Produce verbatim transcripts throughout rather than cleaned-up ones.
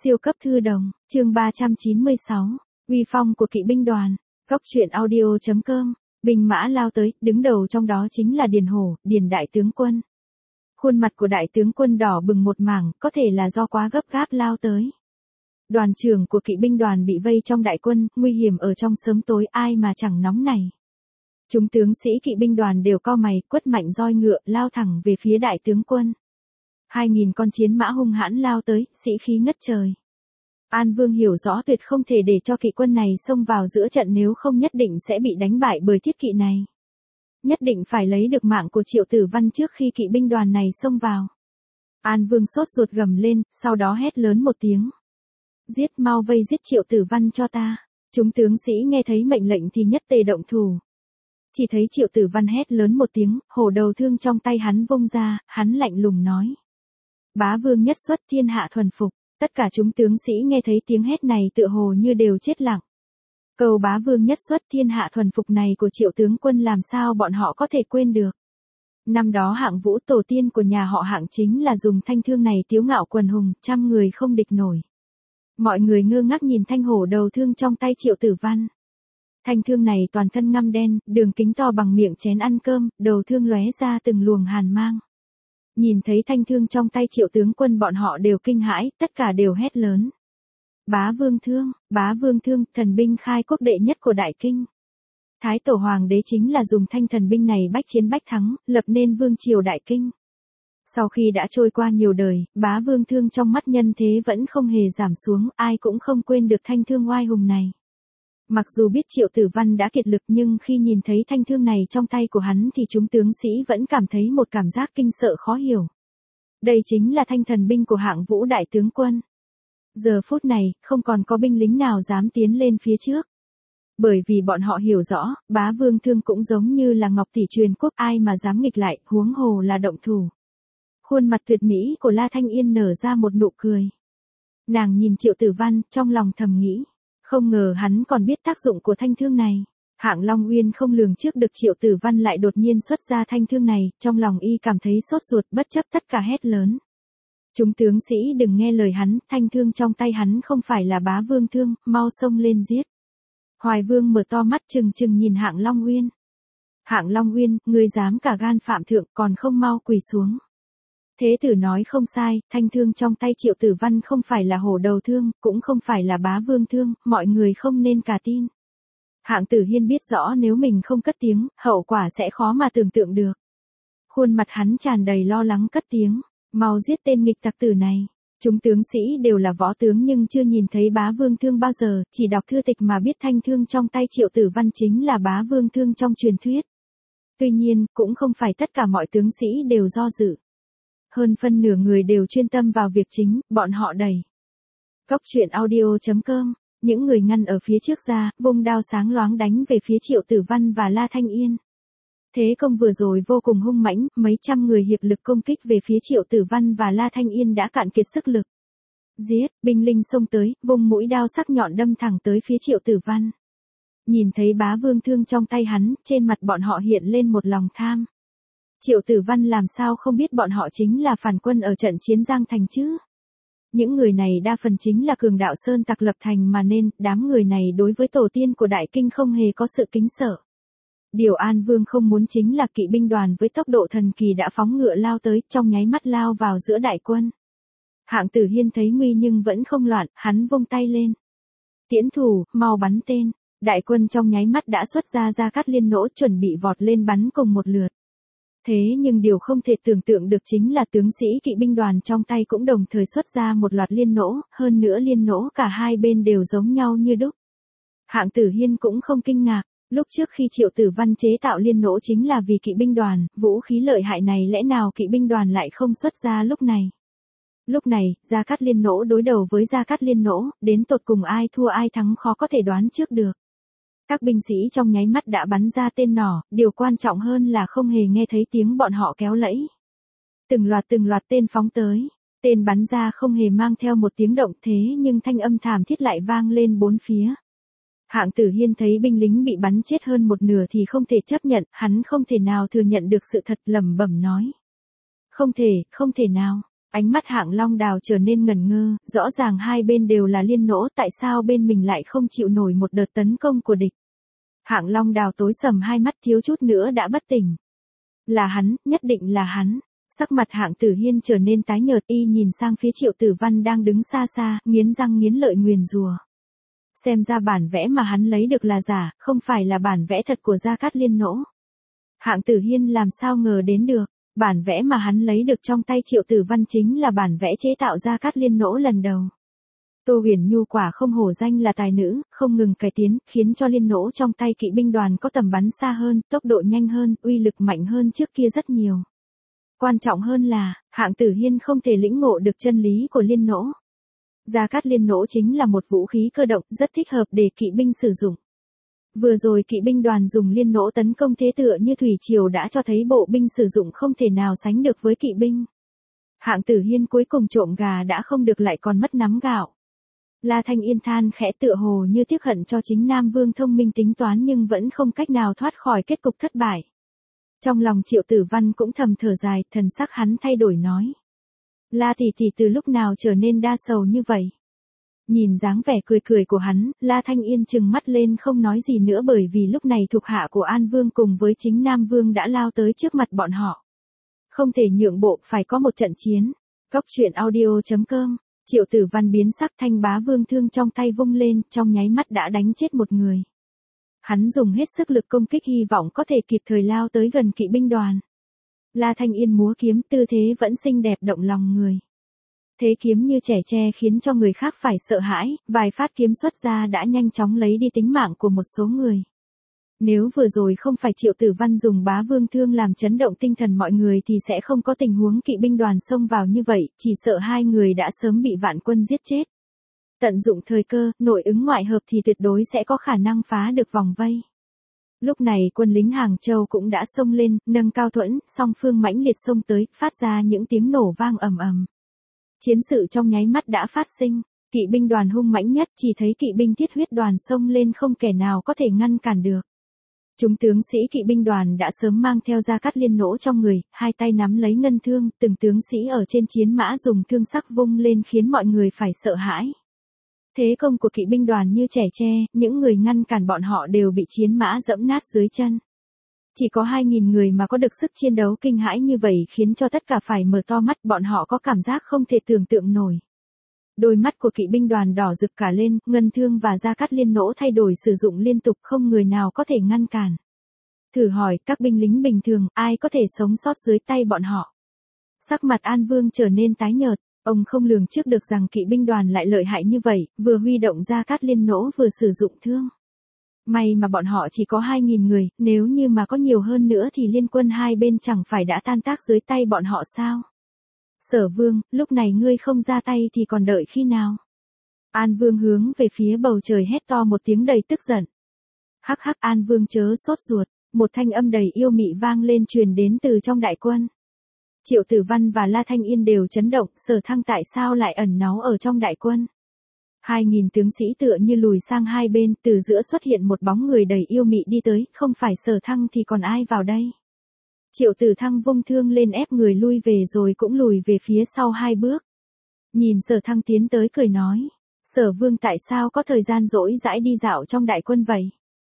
Siêu cấp thư đồng, chương ba trăm chín mươi sáu, uy phong của kỵ binh đoàn. Góc truyện audio chấm com, binh mã lao tới, đứng đầu trong đó chính là Điền Hổ, Điền đại tướng quân. Khuôn mặt của đại tướng quân đỏ bừng một mảng, có thể là do quá gấp gáp lao tới. Đoàn trưởng của kỵ binh đoàn bị vây trong đại quân, nguy hiểm ở trong sớm tối, ai mà chẳng nóng này. Chúng tướng sĩ kỵ binh đoàn đều co mày, quất mạnh roi ngựa, lao thẳng về phía đại tướng quân. Hai nghìn con chiến mã hung hãn lao tới, sĩ khí ngất trời. An Vương hiểu rõ tuyệt không thể để cho kỵ quân này xông vào giữa trận, nếu không nhất định sẽ bị đánh bại bởi thiết kỵ này. Nhất định phải lấy được mạng của Triệu Tử Văn trước khi kỵ binh đoàn này xông vào. An Vương sốt ruột gầm lên, sau đó hét lớn một tiếng. Giết, mau vây giết Triệu Tử Văn cho ta. Chúng tướng sĩ nghe thấy mệnh lệnh thì nhất tề động thủ. Chỉ thấy Triệu Tử Văn hét lớn một tiếng, hổ đầu thương trong tay hắn vung ra, hắn lạnh lùng nói. Bá vương nhất xuất, thiên hạ thuần phục. Tất cả chúng tướng sĩ nghe thấy tiếng hét này tựa hồ như đều chết lặng. Câu bá vương nhất xuất, thiên hạ thuần phục này của Triệu tướng quân làm sao bọn họ có thể quên được. Năm đó Hạng Vũ, tổ tiên của nhà họ Hạng, chính là dùng thanh thương này tiếu ngạo quần hùng, trăm người không địch nổi. Mọi người ngơ ngác nhìn thanh hổ đầu thương trong tay Triệu Tử Văn. Thanh thương này toàn thân ngăm đen, đường kính to bằng miệng chén ăn cơm, đầu thương lóe ra từng luồng hàn mang. Nhìn thấy thanh thương trong tay Triệu tướng quân, bọn họ đều kinh hãi, tất cả đều hét lớn. Bá vương thương, bá vương thương, thần binh khai quốc đệ nhất của Đại Kinh. Thái tổ hoàng đế chính là dùng thanh thần binh này bách chiến bách thắng, lập nên vương triều Đại Kinh. Sau khi đã trôi qua nhiều đời, bá vương thương trong mắt nhân thế vẫn không hề giảm xuống, ai cũng không quên được thanh thương oai hùng này. Mặc dù biết Triệu Tử Văn đã kiệt lực, nhưng khi nhìn thấy thanh thương này trong tay của hắn thì chúng tướng sĩ vẫn cảm thấy một cảm giác kinh sợ khó hiểu. Đây chính là thanh thần binh của Hạng Vũ đại tướng quân. Giờ phút này, không còn có binh lính nào dám tiến lên phía trước. Bởi vì bọn họ hiểu rõ, bá vương thương cũng giống như là ngọc tỷ truyền quốc, ai mà dám nghịch lại, huống hồ là động thủ. Khuôn mặt tuyệt mỹ của La Thanh Yên nở ra một nụ cười. Nàng nhìn Triệu Tử Văn, trong lòng thầm nghĩ. Không ngờ hắn còn biết tác dụng của thanh thương này. Hạng Long Uyên không lường trước được Triệu Tử Văn lại đột nhiên xuất ra thanh thương này, trong lòng y cảm thấy sốt ruột, bất chấp tất cả hét lớn. Chúng tướng sĩ đừng nghe lời hắn, thanh thương trong tay hắn không phải là bá vương thương, mau xông lên giết. Hoài Vương mở to mắt trừng trừng nhìn Hạng Long Uyên. Hạng Long Uyên, ngươi dám cả gan phạm thượng, còn không mau quỳ xuống. Thế tử nói không sai, thanh thương trong tay Triệu Tử Văn không phải là hổ đầu thương, cũng không phải là bá vương thương, mọi người không nên cả tin. Hạng Tử Hiên biết rõ nếu mình không cất tiếng, hậu quả sẽ khó mà tưởng tượng được. Khuôn mặt hắn tràn đầy lo lắng cất tiếng, mau giết tên nghịch tặc tử này. Chúng tướng sĩ đều là võ tướng nhưng chưa nhìn thấy bá vương thương bao giờ, chỉ đọc thư tịch mà biết thanh thương trong tay Triệu Tử Văn chính là bá vương thương trong truyền thuyết. Tuy nhiên, cũng không phải tất cả mọi tướng sĩ đều do dự. Hơn phân nửa người đều chuyên tâm vào việc chính, bọn họ đẩy. Góc truyện audio chấm com, những người ngăn ở phía trước ra, vung đao sáng loáng đánh về phía Triệu Tử Văn và La Thanh Yên. Thế công vừa rồi vô cùng hung mãnh, mấy trăm người hiệp lực công kích về phía Triệu Tử Văn và La Thanh Yên đã cạn kiệt sức lực. Giết, binh linh xông tới, vung mũi đao sắc nhọn đâm thẳng tới phía Triệu Tử Văn. Nhìn thấy bá vương thương trong tay hắn, trên mặt bọn họ hiện lên một lòng tham. Triệu Tử Văn làm sao không biết bọn họ chính là phản quân ở trận chiến Giang Thành chứ? Những người này đa phần chính là cường đạo sơn tặc lập thành mà nên, đám người này đối với tổ tiên của Đại Kinh không hề có sự kính sợ. Điều An Vương không muốn chính là kỵ binh đoàn với tốc độ thần kỳ đã phóng ngựa lao tới, trong nháy mắt lao vào giữa đại quân. Hạng Tử Hiên thấy nguy nhưng vẫn không loạn, hắn vung tay lên. Tiễn thủ, mau bắn tên. Đại quân trong nháy mắt đã xuất ra Gia Cát Liên nỗ chuẩn bị vọt lên bắn cùng một lượt. Thế nhưng điều không thể tưởng tượng được chính là tướng sĩ kỵ binh đoàn trong tay cũng đồng thời xuất ra một loạt liên nỗ, hơn nữa liên nỗ cả hai bên đều giống nhau như đúc. Hạng Tử Hiên cũng không kinh ngạc, lúc trước khi Triệu Tử Văn chế tạo liên nỗ chính là vì kỵ binh đoàn, vũ khí lợi hại này lẽ nào kỵ binh đoàn lại không xuất ra lúc này. Lúc này, Gia Cát Liên nỗ đối đầu với Gia Cát Liên nỗ, đến tột cùng ai thua ai thắng khó có thể đoán trước được. Các binh sĩ trong nháy mắt đã bắn ra tên nỏ, điều quan trọng hơn là không hề nghe thấy tiếng bọn họ kéo lẫy. Từng loạt từng loạt tên phóng tới, tên bắn ra không hề mang theo một tiếng động, thế nhưng thanh âm thảm thiết lại vang lên bốn phía. Hạng Tử Hiên thấy binh lính bị bắn chết hơn một nửa thì không thể chấp nhận, hắn không thể nào thừa nhận được sự thật, lẩm bẩm nói. Không thể, không thể nào. Ánh mắt Hạng Long Đào trở nên ngẩn ngơ, rõ ràng hai bên đều là liên nỗ, tại sao bên mình lại không chịu nổi một đợt tấn công của địch. Hạng Long Đào tối sầm hai mắt thiếu chút nữa đã bất tỉnh. Là hắn, nhất định là hắn. Sắc mặt Hạng Tử Hiên trở nên tái nhợt, y nhìn sang phía Triệu Tử Văn đang đứng xa xa, nghiến răng nghiến lợi nguyền rủa. Xem ra bản vẽ mà hắn lấy được là giả, không phải là bản vẽ thật của Gia Cát Liên nỗ. Hạng Tử Hiên làm sao ngờ đến được, bản vẽ mà hắn lấy được trong tay Triệu Tử Văn chính là bản vẽ chế tạo Gia Cát Liên nỗ lần đầu. Tô Huyền Nhu quả không hổ danh là tài nữ, không ngừng cải tiến, khiến cho liên nỗ trong tay kỵ binh đoàn có tầm bắn xa hơn, tốc độ nhanh hơn, uy lực mạnh hơn trước kia rất nhiều. Quan trọng hơn là, Hạng Tử Hiên không thể lĩnh ngộ được chân lý của liên nỗ. Gia Cát Liên nỗ chính là một vũ khí cơ động, rất thích hợp để kỵ binh sử dụng. Vừa rồi kỵ binh đoàn dùng liên nỗ tấn công thế tựa như thủy triều đã cho thấy bộ binh sử dụng không thể nào sánh được với kỵ binh. Hạng Tử Hiên cuối cùng trộm gà đã không được lại còn mất nắm gạo. La Thanh Yên than khẽ tựa hồ như tiếc hận cho chính Nam Vương thông minh tính toán nhưng vẫn không cách nào thoát khỏi kết cục thất bại. Trong lòng Triệu Tử Văn cũng thầm thở dài, thần sắc hắn thay đổi nói. La tỷ tỷ từ lúc nào trở nên đa sầu như vậy? Nhìn dáng vẻ cười cười của hắn, La Thanh Yên trừng mắt lên không nói gì nữa bởi vì lúc này thuộc hạ của An Vương cùng với chính Nam Vương đã lao tới trước mặt bọn họ. Không thể nhượng bộ, phải có một trận chiến. Cốc truyện audio chấm com. Triệu Tử Văn biến sắc, Thanh Bá Vương thương trong tay vung lên, trong nháy mắt đã đánh chết một người. Hắn dùng hết sức lực công kích hy vọng có thể kịp thời lao tới gần kỵ binh đoàn. La Thanh Yên múa kiếm, tư thế vẫn xinh đẹp động lòng người. Thế kiếm như trẻ tre khiến cho người khác phải sợ hãi, vài phát kiếm xuất ra đã nhanh chóng lấy đi tính mạng của một số người. Nếu vừa rồi không phải Triệu Tử Văn dùng Bá Vương thương làm chấn động tinh thần mọi người thì sẽ không có tình huống kỵ binh đoàn xông vào như vậy, chỉ sợ hai người đã sớm bị vạn quân giết chết. Tận dụng thời cơ, nội ứng ngoại hợp thì tuyệt đối sẽ có khả năng phá được vòng vây. Lúc này quân lính Hàng Châu cũng đã xông lên, nâng cao thuẫn, song phương mãnh liệt xông tới, phát ra những tiếng nổ vang ầm ầm. Chiến sự trong nháy mắt đã phát sinh, kỵ binh đoàn hung mãnh nhất chỉ thấy kỵ binh thiết huyết đoàn xông lên không kẻ nào có thể ngăn cản được. Chúng tướng sĩ kỵ binh đoàn đã sớm mang theo Gia Cát Liên nỗ trong người, hai tay nắm lấy ngân thương, từng tướng sĩ ở trên chiến mã dùng thương sắc vung lên khiến mọi người phải sợ hãi. Thế công của kỵ binh đoàn như trẻ tre, những người ngăn cản bọn họ đều bị chiến mã dẫm nát dưới chân. Chỉ có hai nghìn người mà có được sức chiến đấu kinh hãi như vậy khiến cho tất cả phải mở to mắt, bọn họ có cảm giác không thể tưởng tượng nổi. Đôi mắt của kỵ binh đoàn đỏ rực cả lên, ngân thương và Gia Cát Liên nỗ thay đổi sử dụng liên tục không người nào có thể ngăn cản. Thử hỏi, các binh lính bình thường, ai có thể sống sót dưới tay bọn họ? Sắc mặt An Vương trở nên tái nhợt, ông không lường trước được rằng kỵ binh đoàn lại lợi hại như vậy, vừa huy động Gia Cát Liên nỗ vừa sử dụng thương. May mà bọn họ chỉ có hai nghìn người, nếu như mà có nhiều hơn nữa thì liên quân hai bên chẳng phải đã tan tác dưới tay bọn họ sao? Sở Vương, lúc này ngươi không ra tay thì còn đợi khi nào? An Vương hướng về phía bầu trời hét to một tiếng đầy tức giận. Hắc hắc, An Vương chớ sốt ruột, một thanh âm đầy yêu mị vang lên truyền đến từ trong đại quân. Triệu Tử Văn và La Thanh Yên đều chấn động, Sở Thăng tại sao lại ẩn náu ở trong đại quân? Hai nghìn tướng sĩ tựa như lùi sang hai bên, từ giữa xuất hiện một bóng người đầy yêu mị đi tới, không phải Sở Thăng thì còn ai vào đây? Triệu Tử Thăng vung thương lên ép người lui về rồi cũng lùi về phía sau hai bước. Nhìn Sở Thăng tiến tới cười nói, Sở Vương tại sao có thời gian rỗi rãi đi dạo trong đại quân vậy?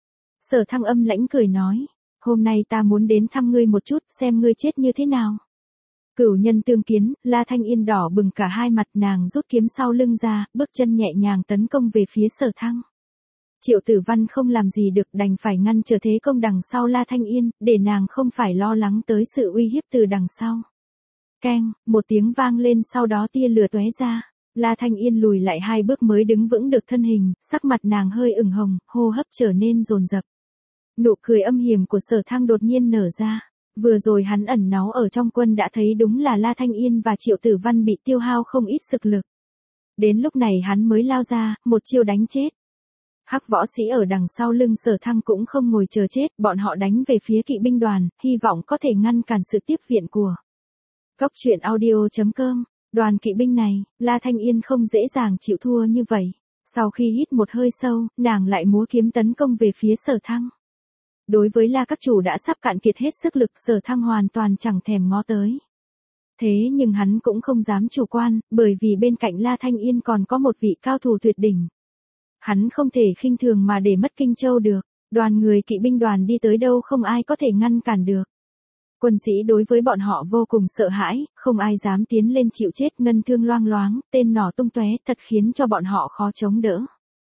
Sở Thăng âm lãnh cười nói, hôm nay ta muốn đến thăm ngươi một chút, xem ngươi chết như thế nào. Cửu nhân tương kiến, La Thanh Yên đỏ bừng cả hai mặt, nàng rút kiếm sau lưng ra, bước chân nhẹ nhàng tấn công về phía Sở Thăng. Triệu Tử Văn không làm gì được, đành phải ngăn trở thế công đằng sau La Thanh Yên, để nàng không phải lo lắng tới sự uy hiếp từ đằng sau. Keng, một tiếng vang lên, sau đó tia lửa tóe ra. La Thanh Yên lùi lại hai bước mới đứng vững được thân hình, sắc mặt nàng hơi ửng hồng, hô hấp trở nên dồn dập. Nụ cười âm hiểm của Sở Thăng đột nhiên nở ra. Vừa rồi hắn ẩn náu ở trong quân đã thấy đúng là La Thanh Yên và Triệu Tử Văn bị tiêu hao không ít sức lực. Đến lúc này hắn mới lao ra, một chiêu đánh chết. Hắc võ sĩ ở đằng sau lưng Sở Thăng cũng không ngồi chờ chết, bọn họ đánh về phía kỵ binh đoàn, hy vọng có thể ngăn cản sự tiếp viện của. Cốc truyện audio chấm com, đoàn kỵ binh này, La Thanh Yên không dễ dàng chịu thua như vậy. Sau khi hít một hơi sâu, nàng lại múa kiếm tấn công về phía Sở Thăng. Đối với La các chủ đã sắp cạn kiệt hết sức lực, Sở Thăng hoàn toàn chẳng thèm ngó tới. Thế nhưng hắn cũng không dám chủ quan, bởi vì bên cạnh La Thanh Yên còn có một vị cao thủ tuyệt đỉnh. Hắn không thể khinh thường mà để mất Kinh Châu được, đoàn người kỵ binh đoàn đi tới đâu không ai có thể ngăn cản được. Quân sĩ đối với bọn họ vô cùng sợ hãi, không ai dám tiến lên chịu chết, ngân thương loang loáng, tên nỏ tung tóe, thật khiến cho bọn họ khó chống đỡ.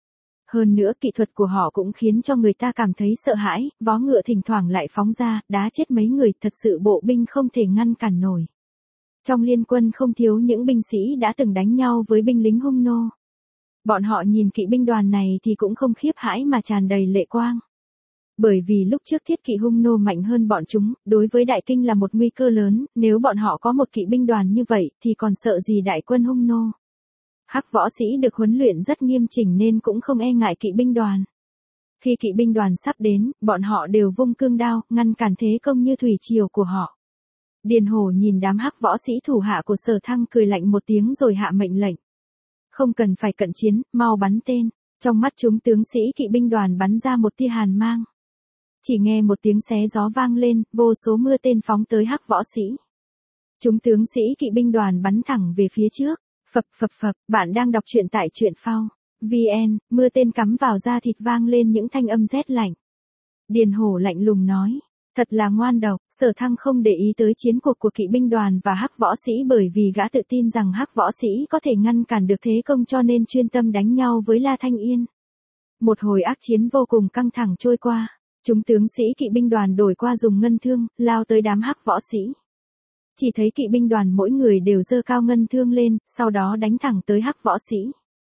Hơn nữa kỹ thuật của họ cũng khiến cho người ta cảm thấy sợ hãi, vó ngựa thỉnh thoảng lại phóng ra, đá chết mấy người, thật sự bộ binh không thể ngăn cản nổi. Trong liên quân không thiếu những binh sĩ đã từng đánh nhau với binh lính hung nô. Bọn họ nhìn kỵ binh đoàn này thì cũng không khiếp hãi mà tràn đầy lệ quang. Bởi vì lúc trước thiết kỵ hung nô mạnh hơn bọn chúng, đối với đại kinh là một nguy cơ lớn, nếu bọn họ có một kỵ binh đoàn như vậy thì còn sợ gì đại quân hung nô. Hắc võ sĩ được huấn luyện rất nghiêm chỉnh nên cũng không e ngại kỵ binh đoàn. Khi kỵ binh đoàn sắp đến, bọn họ đều vung cương đao, ngăn cản thế công như thủy triều của họ. Điền Hổ nhìn đám hắc võ sĩ thủ hạ của Sở Thăng cười lạnh một tiếng rồi hạ mệnh lệnh. Không cần phải cận chiến, mau bắn tên. Trong mắt chúng tướng sĩ kỵ binh đoàn bắn ra một tia hàn mang. Chỉ nghe một tiếng xé gió vang lên, vô số mưa tên phóng tới hắc võ sĩ. Chúng tướng sĩ kỵ binh đoàn bắn thẳng về phía trước. Phập phập phập, bạn đang đọc truyện tại truyện phao. vê en, mưa tên cắm vào da thịt vang lên những thanh âm rét lạnh. Điền Hổ lạnh lùng nói. Thật là ngoan độc, Sở Thăng không để ý tới chiến cuộc của kỵ binh đoàn và hắc võ sĩ bởi vì gã tự tin rằng hắc võ sĩ có thể ngăn cản được thế công cho nên chuyên tâm đánh nhau với La Thanh Yên. Một hồi ác chiến vô cùng căng thẳng trôi qua, chúng tướng sĩ kỵ binh đoàn đổi qua dùng ngân thương, lao tới đám hắc võ sĩ. Chỉ thấy kỵ binh đoàn mỗi người đều giơ cao ngân thương lên, sau đó đánh thẳng tới hắc võ sĩ.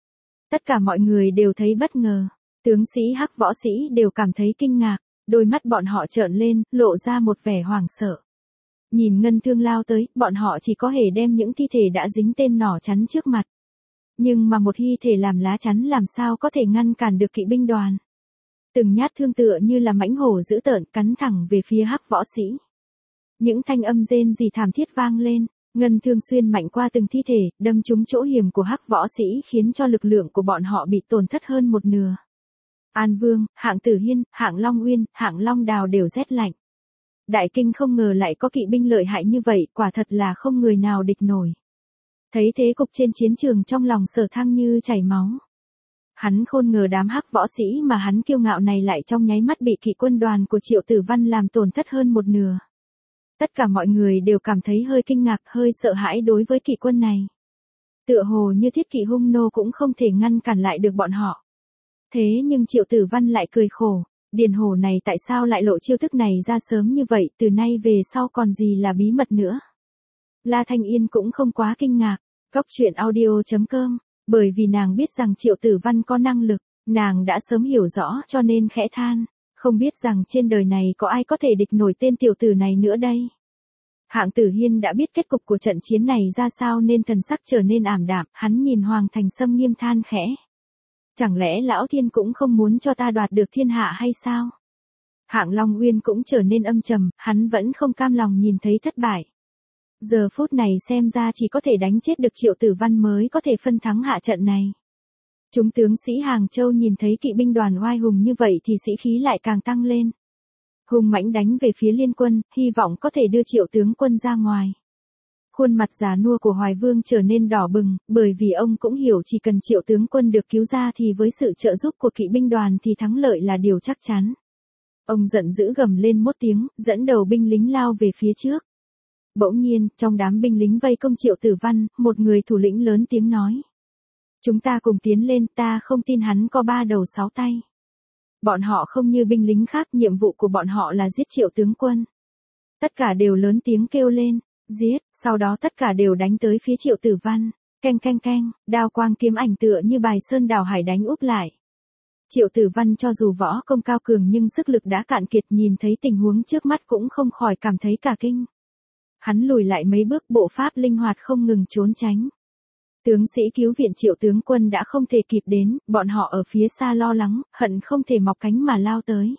Tất cả mọi người đều thấy bất ngờ, tướng sĩ hắc võ sĩ đều cảm thấy kinh ngạc. Đôi mắt bọn họ trợn lên, lộ ra một vẻ hoảng sợ. Nhìn ngân thương lao tới, bọn họ chỉ có thể đem những thi thể đã dính tên nỏ chắn trước mặt. Nhưng mà một thi thể làm lá chắn làm sao có thể ngăn cản được kỵ binh đoàn. Từng nhát thương tựa như là mãnh hổ dữ tợn cắn thẳng về phía hắc võ sĩ. Những thanh âm rên rỉ thảm thiết vang lên, ngân thương xuyên mạnh qua từng thi thể, đâm trúng chỗ hiểm của hắc võ sĩ khiến cho lực lượng của bọn họ bị tổn thất hơn một nửa. An Vương, Hạng Tử Hiên, Hạng Long Uyên, Hạng Long Đào đều rét lạnh. Đại kinh không ngờ lại có kỵ binh lợi hại như vậy, quả thật là không người nào địch nổi. Thấy thế cục trên chiến trường trong lòng Sở Thăng như chảy máu. Hắn khôn ngờ đám hắc võ sĩ mà hắn kiêu ngạo này lại trong nháy mắt bị kỵ quân đoàn của Triệu Tử Văn làm tổn thất hơn một nửa. Tất cả mọi người đều cảm thấy hơi kinh ngạc, hơi sợ hãi đối với kỵ quân này. Tựa hồ như thiết kỵ hung nô cũng không thể ngăn cản lại được bọn họ. Thế nhưng Triệu Tử Văn lại cười khổ, Điền Hổ này tại sao lại lộ chiêu thức này ra sớm như vậy, từ nay về sau còn gì là bí mật nữa. La Thanh Yên cũng không quá kinh ngạc, góc truyện audio chấm com, bởi vì nàng biết rằng Triệu Tử Văn có năng lực, nàng đã sớm hiểu rõ cho nên khẽ than, không biết rằng trên đời này có ai có thể địch nổi tên tiểu tử này nữa đây. Hạng Tử Hiên đã biết kết cục của trận chiến này ra sao nên thần sắc trở nên ảm đạm, hắn nhìn Hoàng Thành Sâm nghiêm than khẽ. Chẳng lẽ Lão Thiên cũng không muốn cho ta đoạt được thiên hạ hay sao? Hạng Long Uyên cũng trở nên âm trầm, hắn vẫn không cam lòng nhìn thấy thất bại. Giờ phút này xem ra chỉ có thể đánh chết được Triệu Tử Văn mới có thể phân thắng hạ trận này. Chúng tướng sĩ Hàng Châu nhìn thấy kỵ binh đoàn oai hùng như vậy thì sĩ khí lại càng tăng lên. Hùng mãnh đánh về phía liên quân, hy vọng có thể đưa Triệu tướng quân ra ngoài. Khuôn mặt già nua của Hoài Vương trở nên đỏ bừng, bởi vì ông cũng hiểu chỉ cần Triệu tướng quân được cứu ra thì với sự trợ giúp của kỵ binh đoàn thì thắng lợi là điều chắc chắn. Ông giận dữ gầm lên một tiếng, dẫn đầu binh lính lao về phía trước. Bỗng nhiên, trong đám binh lính vây công Triệu Tử Văn, một người thủ lĩnh lớn tiếng nói. Chúng ta cùng tiến lên, ta không tin hắn có ba đầu sáu tay. Bọn họ không như binh lính khác, nhiệm vụ của bọn họ là giết Triệu tướng quân. Tất cả đều lớn tiếng kêu lên. Giết, sau đó tất cả đều đánh tới phía Triệu Tử Văn, canh canh canh, đao quang kiếm ảnh tựa như bài sơn đảo hải đánh úp lại. Triệu Tử Văn cho dù võ công cao cường nhưng sức lực đã cạn kiệt, nhìn thấy tình huống trước mắt cũng không khỏi cảm thấy cả kinh. Hắn lùi lại mấy bước, bộ pháp linh hoạt không ngừng trốn tránh. Tướng sĩ cứu viện Triệu tướng quân đã không thể kịp đến, bọn họ ở phía xa lo lắng, hận không thể mọc cánh mà lao tới.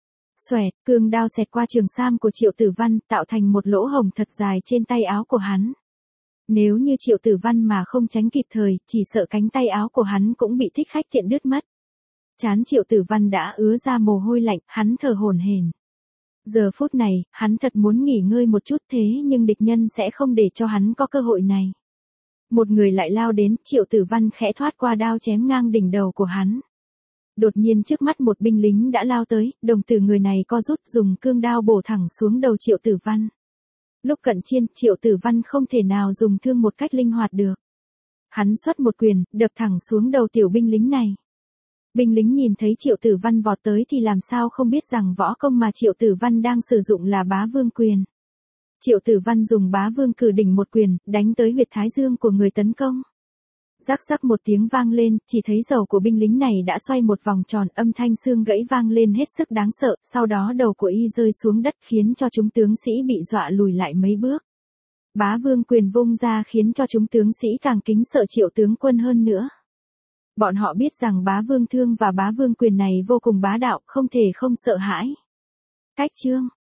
Xoẹt, cương đao xẹt qua trường sam của Triệu Tử Văn, tạo thành một lỗ hổng thật dài trên tay áo của hắn. Nếu như Triệu Tử Văn mà không tránh kịp thời, chỉ sợ cánh tay áo của hắn cũng bị thích khách tiện đứt mất. Trán Triệu Tử Văn đã ứa ra mồ hôi lạnh, hắn thở hổn hển. Giờ phút này, hắn thật muốn nghỉ ngơi một chút thế nhưng địch nhân sẽ không để cho hắn có cơ hội này. Một người lại lao đến, Triệu Tử Văn khẽ thoát qua đao chém ngang đỉnh đầu của hắn. Đột nhiên trước mắt một binh lính đã lao tới, đồng tử người này co rút dùng cương đao bổ thẳng xuống đầu Triệu Tử Văn. Lúc cận chiên, Triệu Tử Văn không thể nào dùng thương một cách linh hoạt được. Hắn xuất một quyền, đập thẳng xuống đầu tiểu binh lính này. Binh lính nhìn thấy Triệu Tử Văn vọt tới thì làm sao không biết rằng võ công mà Triệu Tử Văn đang sử dụng là bá vương quyền. Triệu Tử Văn dùng bá vương cử đỉnh một quyền, đánh tới huyệt thái dương của người tấn công. Rắc rắc một tiếng vang lên, chỉ thấy đầu của binh lính này đã xoay một vòng tròn, âm thanh xương gãy vang lên hết sức đáng sợ, sau đó đầu của y rơi xuống đất khiến cho chúng tướng sĩ bị dọa lùi lại mấy bước. Bá vương quyền vung ra khiến cho chúng tướng sĩ càng kính sợ Triệu tướng quân hơn nữa. Bọn họ biết rằng bá vương thương và bá vương quyền này vô cùng bá đạo, không thể không sợ hãi. Cách chương